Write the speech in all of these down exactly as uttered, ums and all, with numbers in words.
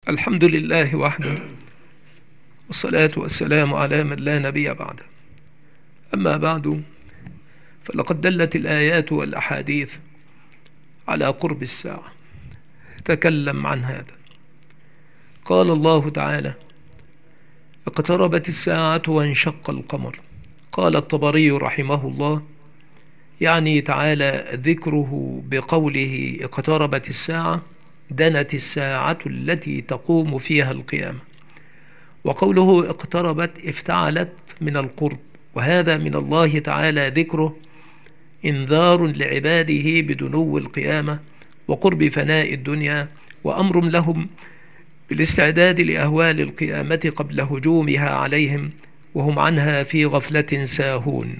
الحمد لله وحده، والصلاة والسلام على من لا نبي بعده. أما بعد، فلقد دلت الآيات والأحاديث على قرب الساعة. تكلم عن هذا. قال الله تعالى: اقتربت الساعة وانشق القمر. قال الطبري رحمه الله: يعني تعالى ذكره بقوله اقتربت الساعة، دنت الساعة التي تقوم فيها القيامة. وقوله اقتربت افتعلت من القرب، وهذا من الله تعالى ذكره إنذار لعباده بدنو القيامة وقرب فناء الدنيا، وأمر لهم بالاستعداد لأهوال القيامة قبل هجومها عليهم، وهم عنها في غفلة ساهون.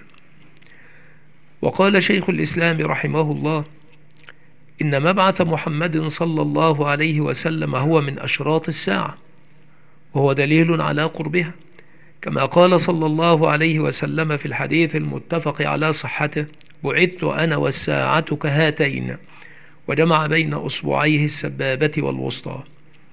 وقال شيخ الإسلام رحمه الله: إن مبعث محمد صلى الله عليه وسلم هو من أشراط الساعة، وهو دليل على قربها، كما قال صلى الله عليه وسلم في الحديث المتفق على صحته: بعثت أنا والساعة كهاتين، وجمع بين أصبعيه السبابة والوسطى.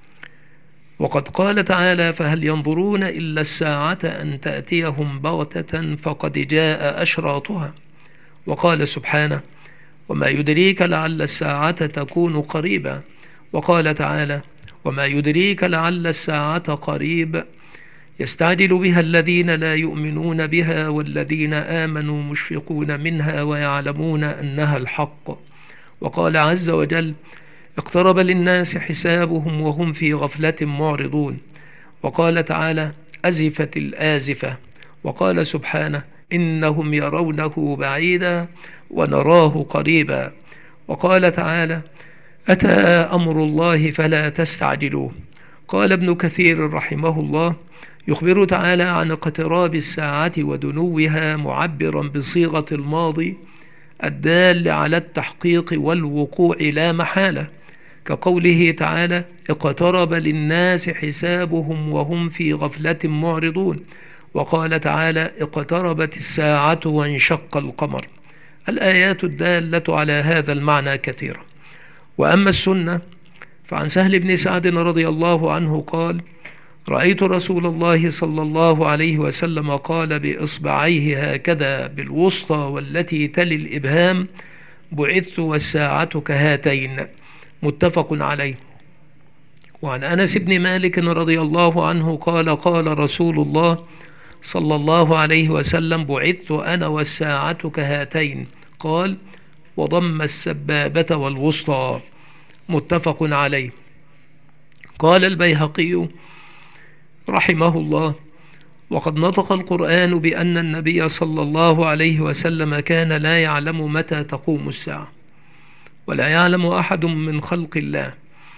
وقد قال تعالى: فهل ينظرون إلا الساعة أن تأتيهم بغتة فقد جاء أشراطها. وقال سبحانه: وما يدريك لعل الساعة تكون قريبا. وقال تعالى: وما يدريك لعل الساعة قريب، يستعجل بها الذين لا يؤمنون بها والذين آمنوا مشفقون منها ويعلمون أنها الحق. وقال عز وجل: اقترب للناس حسابهم وهم في غفلة معرضون. وقال تعالى: أزفت الآزفة. وقال سبحانه: إنهم يرونه بعيدا ونراه قريبا. وقال تعالى: أتى أمر الله فلا تستعجلوه. قال ابن كثير رحمه الله: يخبر تعالى عن اقتراب الساعة ودنوها معبرا بصيغة الماضي الدال على التحقيق والوقوع لا محالة، كقوله تعالى: اقترب للناس حسابهم وهم في غفلة معرضون. وقال تعالى: اقتربت الساعة وانشق القمر. الآيات الدالة على هذا المعنى كثيرة. وأما السنة فعن سهل بن سعد رضي الله عنه قال: رأيت رسول الله صلى الله عليه وسلم قال بإصبعيه هكذا بالوسطى والتي تلي الإبهام: بعثت والساعة كهاتين. متفق عليه. وعن أنس بن مالك رضي الله عنه قال: قال رسول الله صلى الله عليه وسلم: بعثت أنا والساعة كهاتين. قال: وضم السبابة والوسطى. متفق عليه. قال البيهقي رحمه الله: وقد نطق القرآن بأن النبي صلى الله عليه وسلم كان لا يعلم متى تقوم الساعة، ولا يعلم أحد من خلق الله.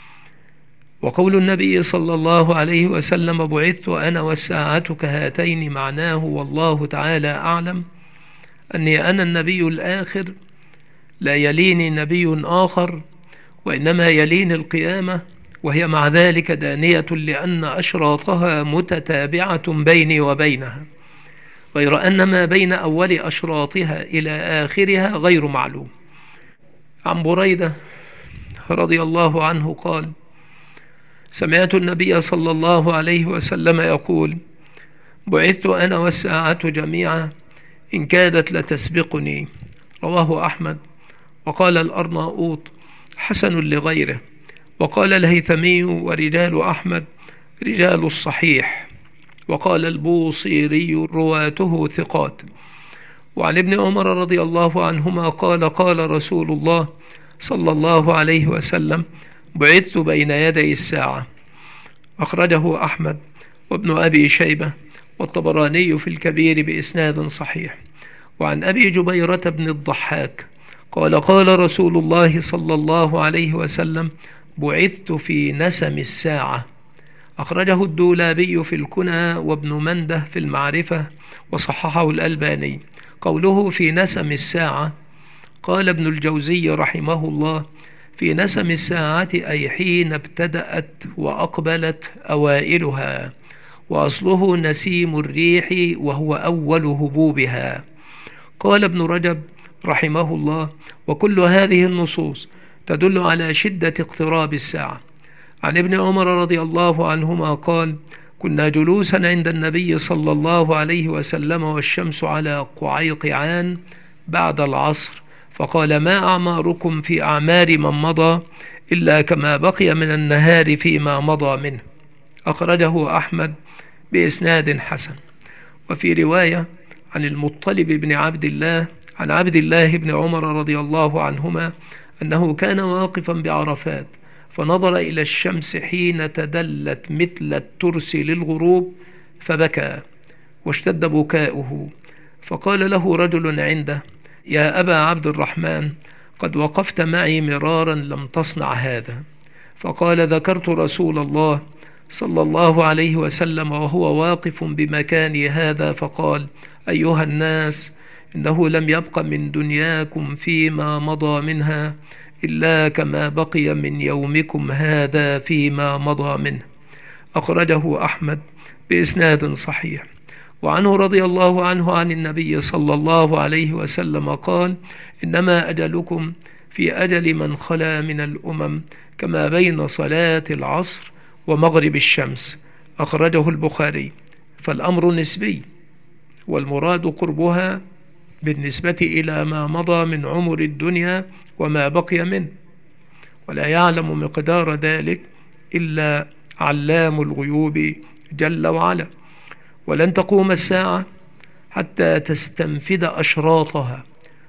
وقول النبي صلى الله عليه وسلم: بعثت أنا والساعة كهاتين، معناه والله تعالى أعلم أني أنا النبي الآخر، لا يليني نبي آخر، وإنما يليني القيامة، وهي مع ذلك دانية لأن أشراطها متتابعة بيني وبينها، غير أن ما بين أول أشراطها إلى آخرها غير معلوم. عن بريدة رضي الله عنه قال: سمعت النبي صلى الله عليه وسلم يقول: بعثت أنا والساعة جميعا إن كادت لتسبقني. رواه أحمد. وقال الأرناؤوط: حسن لغيره. وقال الهيثمي: ورجال أحمد رجال الصحيح. وقال البوصيري: رواته ثقات. وعن ابن عمر رضي الله عنهما قال: قال رسول الله صلى الله عليه وسلم: بعثت بين يدي الساعة. أخرجه أحمد وابن أبي شيبة والطبراني في الكبير بإسناد صحيح. وعن أبي جبيرة بن الضحاك قال: قال رسول الله صلى الله عليه وسلم: بعثت في نسم الساعة. أخرجه الدولابي في الكنى وابن منده في المعرفة، وصححه الألباني. قوله في نسم الساعة، قال ابن الجوزي رحمه الله: في نسم الساعة أي حين ابتدأت وأقبلت أوائلها، وأصله نسيم الريح وهو أول هبوبها. قال ابن رجب رحمه الله: وكل هذه النصوص تدل على شدة اقتراب الساعة، عن ابن عمر رضي الله عنهما قال: كنا جلوسا عند النبي صلى الله عليه وسلم والشمس على قعيقعان بعد العصر، فقال: ما أعماركم في أعمار من مضى إلا كما بقي من النهار فيما مضى منه. أخرجه أحمد بإسناد حسن. وفي رواية عن المطلب بن عبد الله عن عبد الله بن عمر رضي الله عنهما أنه كان واقفا بعرفات فنظر إلى الشمس حين تدلت مثل الترس للغروب فبكى واشتد بكاؤه، فقال له رجل عنده: يا أبا عبد الرحمن، قد وقفت معي مرارا لم تصنع هذا. فقال: ذكرت رسول الله صلى الله عليه وسلم وهو واقف بمكاني هذا فقال: أيها الناس، إنه لم يبق من دنياكم فيما مضى منها إلا كما بقي من يومكم هذا فيما مضى منه. أخرجه أحمد بإسناد صحيح. وعنه رضي الله عنه عن النبي صلى الله عليه وسلم قال: إنما أجلكم في أجل من خلا من الأمم كما بين صلاة العصر ومغرب الشمس. أخرجه البخاري. فالأمر نسبي، والمراد قربها بالنسبة إلى ما مضى من عمر الدنيا وما بقي منه، ولا يعلم مقدار ذلك إلا علام الغيوب جل وعلا. ولن تقوم الساعة حتى تستنفد أشراطها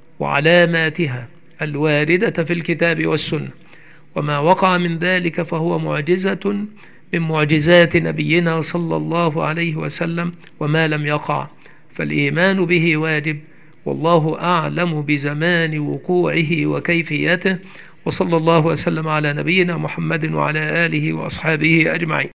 وعلاماتها الواردة في الكتاب والسنة، وما وقع من ذلك فهو معجزة من معجزات نبينا صلى الله عليه وسلم، وما لم يقع فالإيمان به واجب، والله أعلم بزمان وقوعه وكيفيته. وصلى الله وسلم على نبينا محمد وعلى آله وأصحابه أجمعين.